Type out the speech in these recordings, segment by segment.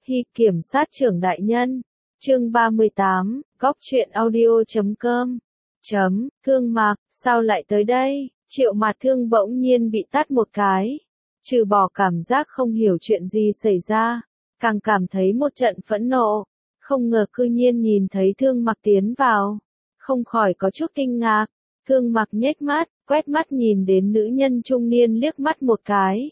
Hi kiểm sát trưởng đại nhân. Chương 38, góc truyện audio.com. Thương Mạc, sao lại tới đây? Triệu Mạt Thương bỗng nhiên bị tát một cái. Trừ bỏ cảm giác không hiểu chuyện gì xảy ra, càng cảm thấy một trận phẫn nộ. Không ngờ cư nhiên nhìn thấy Thương Mạc tiến vào. Không khỏi có chút kinh ngạc. Thương Mạc nhếch mắt, quét mắt nhìn đến nữ nhân trung niên liếc mắt một cái.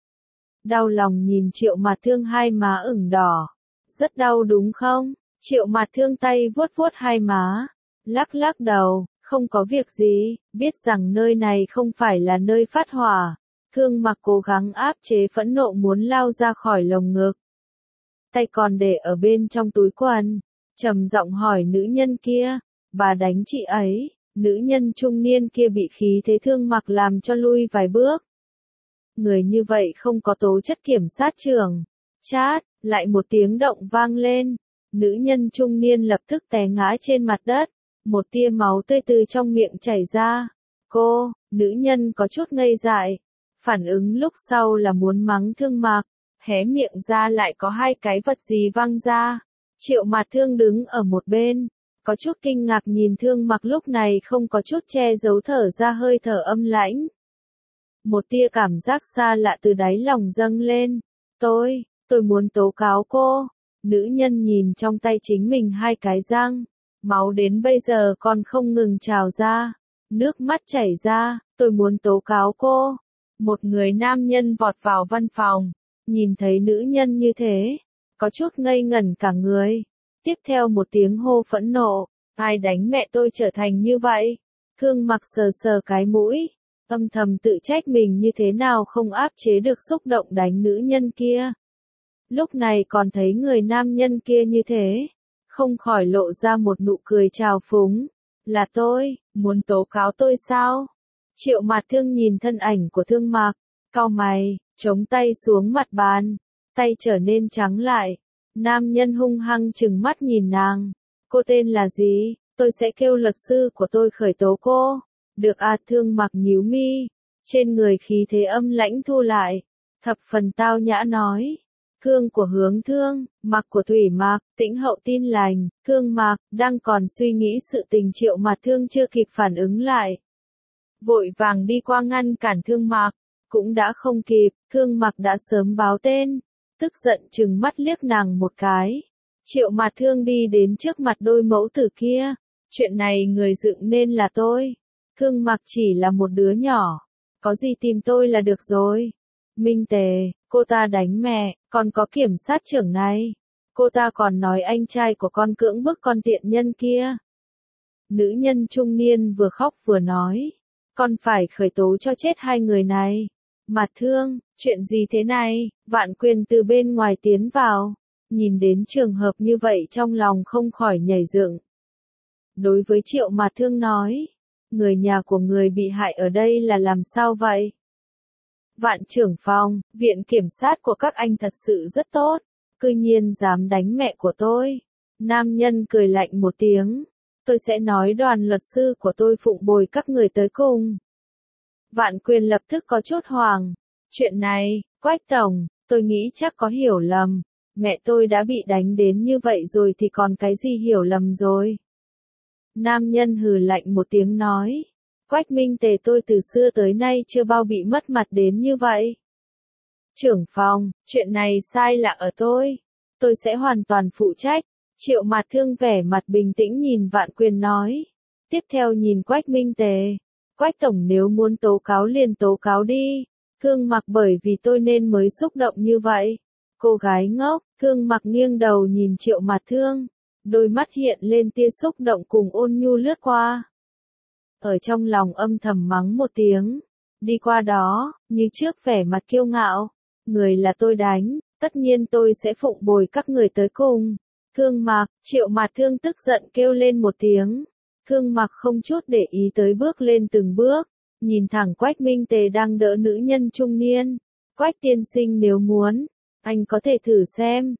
Đau lòng nhìn Triệu Mạt Thương hai má ửng đỏ. Rất đau đúng không? Triệu Mạt Thương tay vuốt vuốt hai má. Lắc lắc đầu, không có việc gì, biết rằng nơi này không phải là nơi phát hỏa. Thương Mạc cố gắng áp chế phẫn nộ muốn lao ra khỏi lồng ngực. Tay còn để ở bên trong túi quần. Trầm giọng hỏi nữ nhân kia, bà đánh chị ấy. Nữ nhân trung niên kia bị khí thế Thương Mạc làm cho lui vài bước. Người như vậy không có tố chất kiểm sát trưởng. Chát, lại một tiếng động vang lên. Nữ nhân trung niên lập tức té ngã trên mặt đất. Một tia máu tươi từ trong miệng chảy ra. Nữ nhân có chút ngây dại. Phản ứng lúc sau là muốn mắng Thương Mạc. Hé miệng ra lại có hai cái vật gì văng ra. Triệu Mạt Thương đứng ở một bên. Có chút kinh ngạc nhìn Thương Mạc lúc này không có chút che giấu thở ra hơi thở âm lãnh. Một tia cảm giác xa lạ từ đáy lòng dâng lên. Tôi muốn tố cáo cô. Nữ nhân nhìn trong tay chính mình hai cái răng. Máu đến bây giờ còn không ngừng trào ra. Nước mắt chảy ra, tôi muốn tố cáo cô. Một người nam nhân vọt vào văn phòng. Nhìn thấy nữ nhân như thế. Có chút ngây ngẩn cả người. Tiếp theo một tiếng hô phẫn nộ. Ai đánh mẹ tôi trở thành như vậy? Thương Mạc sờ sờ cái mũi. Âm thầm tự trách mình như thế nào không áp chế được xúc động đánh nữ nhân kia. Lúc này còn thấy người nam nhân kia như thế. Không khỏi lộ ra một nụ cười trào phúng. Là tôi, muốn tố cáo tôi sao? Triệu Mạt Thương nhìn thân ảnh của Thương Mạc. Cau mày, chống tay xuống mặt bàn. Tay trở nên trắng lại. Nam nhân hung hăng trừng mắt nhìn nàng. Cô tên là gì? Tôi sẽ kêu luật sư của tôi khởi tố cô. Được à? Thương Mạc nhíu mi. Trên người khí thế âm lãnh thu lại. Thập phần tao nhã nói. Thương của Hướng Thương, Mạc của Thủy Mạc, Tĩnh Hậu tin lành. Thương Mạc, đang còn suy nghĩ sự tình. Triệu Mạt Thương chưa kịp phản ứng lại. Vội vàng đi qua ngăn cản Thương Mạc. Cũng đã không kịp, Thương Mạc đã sớm báo tên. Tức giận trừng mắt liếc nàng một cái. Triệu Mạt Thương đi đến trước mặt đôi mẫu tử kia. Chuyện này người dựng nên là tôi. Thương Mạc chỉ là một đứa nhỏ. Có gì tìm tôi là được rồi. Minh Tề, cô ta đánh mẹ, còn có kiểm sát trưởng này. Cô ta còn nói anh trai của con cưỡng bức con tiện nhân kia. Nữ nhân trung niên vừa khóc vừa nói. Con phải khởi tố cho chết hai người này. Mạt Thương, chuyện gì thế này? Vạn Quyền từ bên ngoài tiến vào. Nhìn đến trường hợp như vậy trong lòng không khỏi nhảy dựng. Đối với Triệu Mạt Thương nói. Người nhà của người bị hại ở đây là làm sao vậy? Vạn trưởng phòng, viện kiểm sát của các anh thật sự rất tốt. Cư nhiên dám đánh mẹ của tôi. Nam nhân cười lạnh một tiếng. Tôi sẽ nói đoàn luật sư của tôi phụng bồi các người tới cùng. Vạn Quyền lập tức có chút hoảng. Chuyện này, Quách tổng, tôi nghĩ chắc có hiểu lầm. Mẹ tôi đã bị đánh đến như vậy rồi thì còn cái gì hiểu lầm rồi. Nam nhân hừ lạnh một tiếng nói. Quách Minh Tề, tôi từ xưa tới nay chưa bao bị mất mặt đến như vậy. Trưởng phòng, chuyện này sai là ở tôi. Tôi sẽ hoàn toàn phụ trách. Triệu Mạt Thương vẻ mặt bình tĩnh nhìn Vạn Quyền nói. Tiếp theo nhìn Quách Minh Tề. Quách tổng, nếu muốn tố cáo liền tố cáo đi. Thương Mạc, bởi vì tôi nên mới xúc động như vậy. Cô gái ngốc. Thương Mạc nghiêng đầu nhìn Triệu Mạt Thương. Đôi mắt hiện lên tia xúc động cùng ôn nhu lướt qua. Ở trong lòng âm thầm mắng một tiếng. Đi qua đó, như trước vẻ mặt kiêu ngạo. Người là tôi đánh, tất nhiên tôi sẽ phụng bồi các người tới cùng. Thương Mạc, Triệu Mạt Thương tức giận kêu lên một tiếng. Thương Mạc không chút để ý tới bước lên từng bước. Nhìn thẳng Quách Minh Tề đang đỡ nữ nhân trung niên. Quách tiên sinh, nếu muốn, anh có thể thử xem.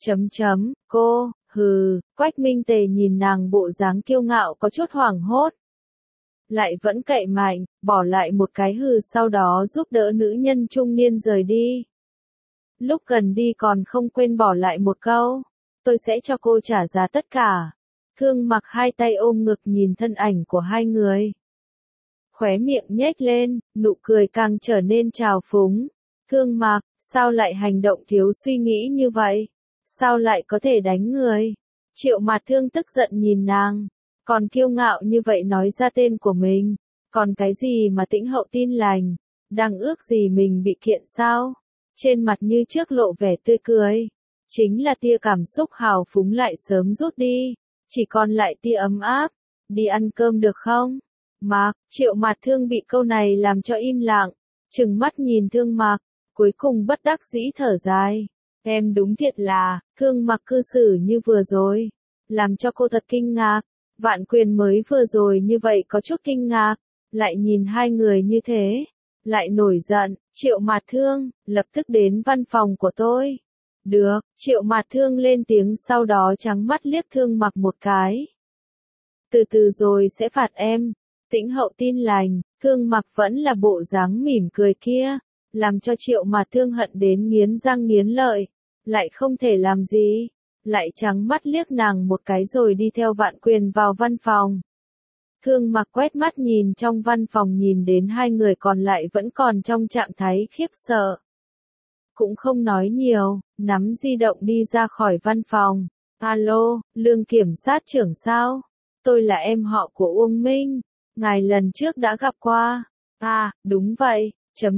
Cô, Quách Minh Tề nhìn nàng bộ dáng kiêu ngạo có chút hoảng hốt. Lại vẫn cậy mạnh, bỏ lại một cái hừ, sau đó giúp đỡ nữ nhân trung niên rời đi. lúc gần đi còn không quên bỏ lại một câu, tôi sẽ cho cô trả giá tất cả. Thương Mặc hai tay ôm ngực nhìn thân ảnh của hai người. Khóe miệng nhếch lên, nụ cười càng trở nên trào phúng. Thương Mặc, sao lại hành động thiếu suy nghĩ như vậy? Sao lại có thể đánh người? Triệu Mạt Thương tức giận nhìn nàng, còn kiêu ngạo như vậy nói ra tên của mình. Còn cái gì mà Tĩnh Hậu Tin Lành? Đang ước gì mình bị kiện sao? Trên mặt như trước lộ vẻ tươi cười. Chính là tia cảm xúc hào phúng lại sớm rút đi. Chỉ còn lại tia ấm áp. Đi ăn cơm được không? Mạc, Triệu Mạt Thương bị câu này làm cho im lặng. Trừng mắt nhìn Thương Mặc, cuối cùng bất đắc dĩ thở dài. Em đúng thiệt là, Thương Mặc cư xử như vừa rồi. Làm cho cô thật kinh ngạc. Vạn Quyền mới vừa rồi như vậy có chút kinh ngạc. Lại nhìn hai người như thế. Lại nổi giận, Triệu Mạt Thương, lập tức đến văn phòng của tôi. Được, Triệu Mạt Thương lên tiếng sau đó trắng mắt liếc Thương Mặc một cái. Từ từ rồi sẽ phạt em. Tĩnh Hậu Tin Lành, Thương Mặc vẫn là bộ dáng mỉm cười kia, làm cho Triệu Mạt Thương hận đến nghiến răng nghiến lợi, lại không thể làm gì, lại trắng mắt liếc nàng một cái rồi đi theo Vạn Quyền vào văn phòng. Thương Mặc quét mắt nhìn trong văn phòng nhìn đến hai người còn lại vẫn còn trong trạng thái khiếp sợ. Cũng không nói nhiều, nắm di động đi ra khỏi văn phòng. Alo, Lương kiểm sát trưởng sao? Tôi là em họ của Uông Minh. Ngài lần trước đã gặp qua. À, đúng vậy,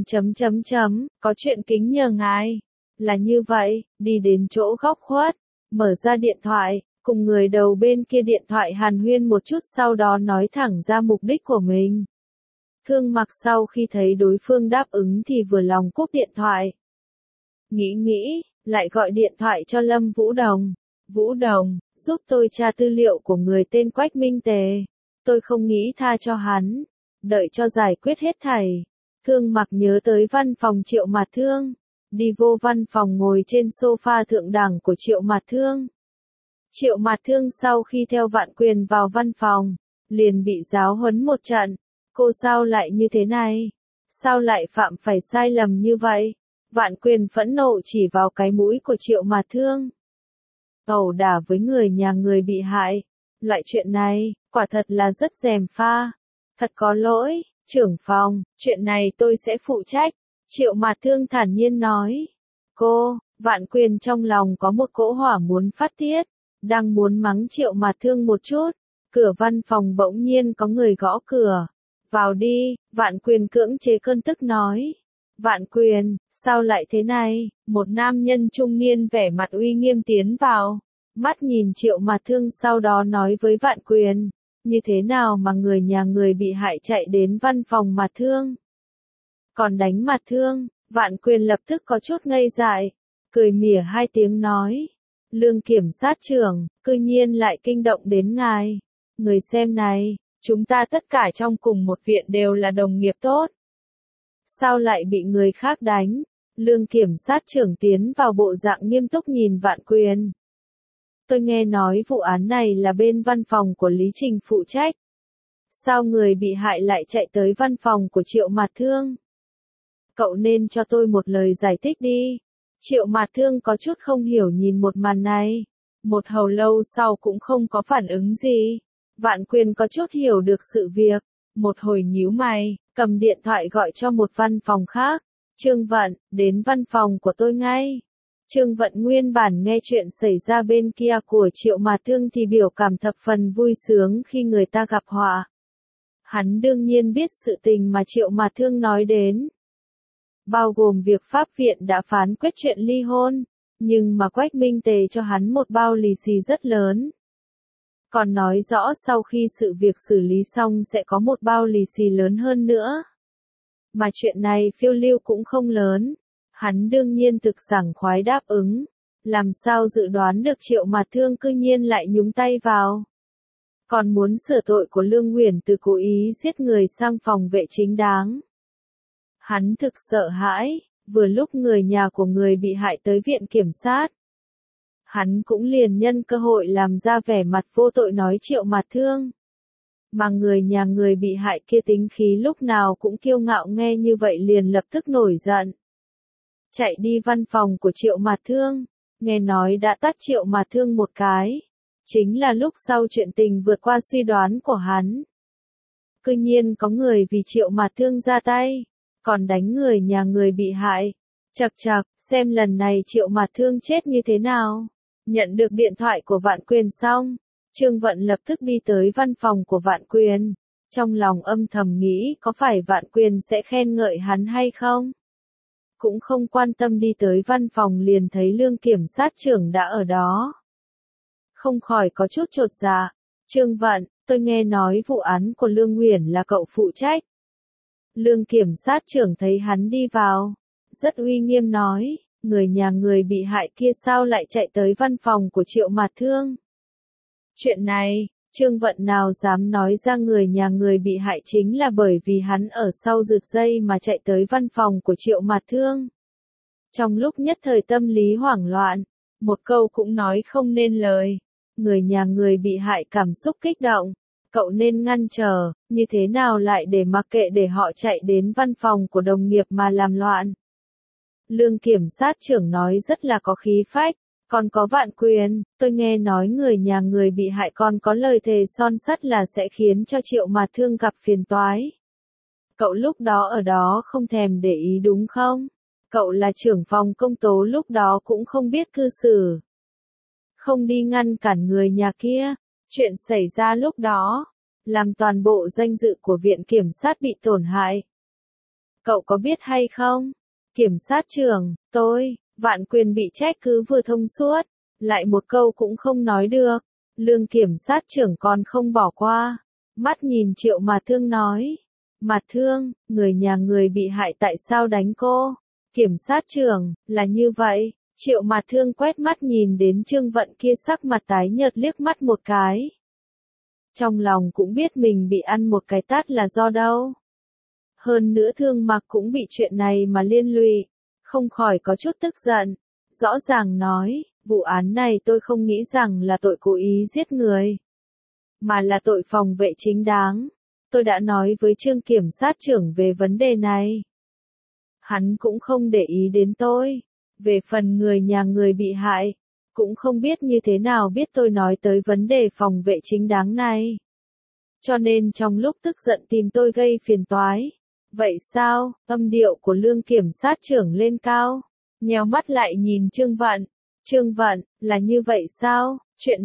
có chuyện kính nhờ ngài. Là như vậy, đi đến chỗ góc khuất, mở ra điện thoại, cùng người đầu bên kia điện thoại hàn huyên một chút sau đó nói thẳng ra mục đích của mình. Thương Mặc sau khi thấy đối phương đáp ứng thì vừa lòng cúp điện thoại. Nghĩ, lại gọi điện thoại cho Lâm Vũ Đồng. Vũ Đồng, giúp tôi tra tư liệu của người tên Quách Minh Tề. Tôi không nghĩ tha cho hắn. Đợi cho giải quyết hết thảy. Thương Mặc nhớ tới văn phòng Triệu Mạt Thương. Đi vô văn phòng ngồi trên sofa thượng đẳng của Triệu Mạt Thương. Triệu Mạt Thương sau khi theo Vạn Quyền vào văn phòng, liền bị giáo huấn một trận. Cô sao lại như thế này? Sao lại phạm phải sai lầm như vậy? Vạn Quyền phẫn nộ chỉ vào cái mũi của Triệu Mạt Thương. Ẩu đả với người nhà người bị hại. Loại chuyện này, quả thật là rất gièm pha. Thật có lỗi, trưởng phòng, chuyện này tôi sẽ phụ trách. Triệu Mạt Thương thản nhiên nói. Cô, Vạn Quyền trong lòng có một cỗ hỏa muốn phát tiết. Đang muốn mắng Triệu Mạt Thương một chút. Cửa văn phòng bỗng nhiên có người gõ cửa. Vào đi, Vạn Quyền cưỡng chế cơn tức nói. Vạn Quyền, sao lại thế này? Một nam nhân trung niên vẻ mặt uy nghiêm tiến vào. Mắt nhìn Triệu Mạt Thương sau đó nói với Vạn Quyền. Như thế nào mà người nhà người bị hại chạy đến văn phòng Mạt Thương? Còn đánh Mạt Thương, Vạn Quyền lập tức có chút ngây dại. Cười mỉa hai tiếng nói. Lương kiểm sát trưởng, cư nhiên lại kinh động đến ngài. Người xem này, chúng ta tất cả trong cùng một viện đều là đồng nghiệp tốt. Sao lại bị người khác đánh? Lương kiểm sát trưởng tiến vào bộ dạng nghiêm túc nhìn Vạn Quyền. Tôi nghe nói vụ án này là bên văn phòng của Lý Trình phụ trách. Sao người bị hại lại chạy tới văn phòng của Triệu Mạt Thương? Cậu nên cho tôi một lời giải thích đi. Triệu Mạt Thương có chút không hiểu nhìn một màn này. Một hồi lâu sau cũng không có phản ứng gì. Vạn Quyền có chút hiểu được sự việc. Một hồi nhíu mày, cầm điện thoại gọi cho một văn phòng khác. Trương Vận, đến văn phòng của tôi ngay. Trương Vận nguyên bản nghe chuyện xảy ra bên kia của Triệu Mạt Thương thì biểu cảm thập phần vui sướng khi người ta gặp họa. Hắn đương nhiên biết sự tình mà Triệu Mạt Thương nói đến. Bao gồm việc pháp viện đã phán quyết chuyện ly hôn, nhưng mà Quách Minh Tề cho hắn một bao lì xì rất lớn. Còn nói rõ sau khi sự việc xử lý xong sẽ có một bao lì xì lớn hơn nữa. Mà chuyện này phiêu lưu cũng không lớn. Hắn đương nhiên thực sảng khoái đáp ứng. Làm sao dự đoán được Triệu Mạt Thương cư nhiên lại nhúng tay vào. Còn muốn sửa tội của Lương Huyền từ cố ý giết người sang phòng vệ chính đáng. Hắn thực sợ hãi, vừa lúc người nhà của người bị hại tới viện kiểm sát. Hắn cũng liền nhân cơ hội làm ra vẻ mặt vô tội nói Triệu Mạt Thương. Mà người nhà người bị hại kia tính khí lúc nào cũng kiêu ngạo nghe như vậy liền lập tức nổi giận. chạy đi văn phòng của Triệu Mạt Thương, nghe nói đã tát Triệu Mạt Thương một cái. Chính là lúc sau chuyện tình vượt qua suy đoán của hắn. Cư nhiên có người vì Triệu Mạt Thương ra tay, còn đánh người nhà người bị hại. Chậc chậc, xem lần này Triệu Mạt Thương chết như thế nào. Nhận được điện thoại của Vạn Quyền xong, Trương Vận lập tức đi tới văn phòng của Vạn Quyền. Trong lòng âm thầm nghĩ có phải Vạn Quyền sẽ khen ngợi hắn hay không? Cũng không quan tâm đi tới văn phòng liền thấy Lương Kiểm sát trưởng đã ở đó. Không khỏi có chút chột dạ. Trương Vận, tôi nghe nói vụ án của Lương Uyển là cậu phụ trách. Lương Kiểm sát trưởng thấy hắn đi vào, rất uy nghiêm nói, người nhà người bị hại kia sao lại chạy tới văn phòng của Triệu Mạt Thương? Chuyện này, Trương Vận nào dám nói ra người nhà người bị hại chính là bởi vì hắn ở sau rực dây mà chạy tới văn phòng của Triệu Mạt Thương. Trong lúc nhất thời tâm lý hoảng loạn, một câu cũng nói không nên lời. Người nhà người bị hại cảm xúc kích động, cậu nên ngăn trở, như thế nào lại để mặc kệ để họ chạy đến văn phòng của đồng nghiệp mà làm loạn. Lương Kiểm sát trưởng nói rất là có khí phách, còn có Vạn Quyền, tôi nghe nói người nhà người bị hại còn có lời thề son sắt là sẽ khiến cho Triệu Mạt Thương gặp phiền toái. Cậu lúc đó ở đó không thèm để ý đúng không? Cậu là trưởng phòng công tố lúc đó cũng không biết cư xử. Không đi ngăn cản người nhà kia, chuyện xảy ra lúc đó, làm toàn bộ danh dự của viện kiểm sát bị tổn hại. Cậu có biết hay không? Kiểm sát trưởng, tôi, Vạn Quyền bị trách cứ vừa thông suốt, lại một câu cũng không nói được. Lương Kiểm sát trưởng còn không bỏ qua, mắt nhìn Triệu Mạt Thương nói, Mạt Thương, người nhà người bị hại tại sao đánh cô? Kiểm sát trưởng, là như vậy. Triệu Mạt Thương quét mắt nhìn đến Trương Vận kia sắc mặt tái nhợt liếc mắt một cái. Trong lòng cũng biết mình bị ăn một cái tát là do đâu. Hơn nữa Thương Mặc cũng bị chuyện này mà liên lụy, không khỏi có chút tức giận. Rõ ràng nói, vụ án này tôi không nghĩ rằng là tội cố ý giết người, mà là tội phòng vệ chính đáng. Tôi đã nói với Trương Kiểm sát trưởng về vấn đề này. Hắn cũng không để ý đến tôi. Về phần người nhà người bị hại, cũng không biết như thế nào biết tôi nói tới vấn đề phòng vệ chính đáng này. Cho nên trong lúc tức giận tìm tôi gây phiền toái. Vậy sao? Âm điệu của Lương Kiểm sát trưởng lên cao, nheo mắt lại nhìn Trương Vận. Trương Vận, là như vậy sao? Chuyện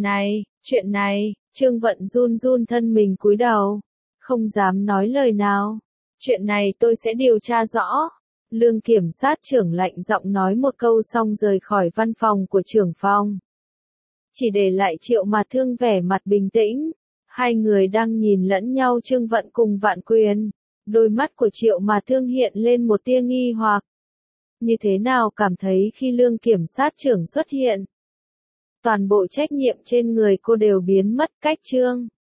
này, Trương Vận run run thân mình cúi đầu, không dám nói lời nào. Chuyện này tôi sẽ điều tra rõ. Lương Kiểm sát trưởng lạnh giọng nói một câu xong rời khỏi văn phòng của trưởng phòng. Chỉ để lại Triệu Mạt Thương vẻ mặt bình tĩnh. Hai người đang nhìn lẫn nhau Trương Vận cùng Vạn Quyền. Đôi mắt của Triệu Mạt Thương hiện lên một tia nghi hoặc. Như thế nào cảm thấy khi Lương Kiểm sát trưởng xuất hiện, toàn bộ trách nhiệm trên người cô đều biến mất cách Trương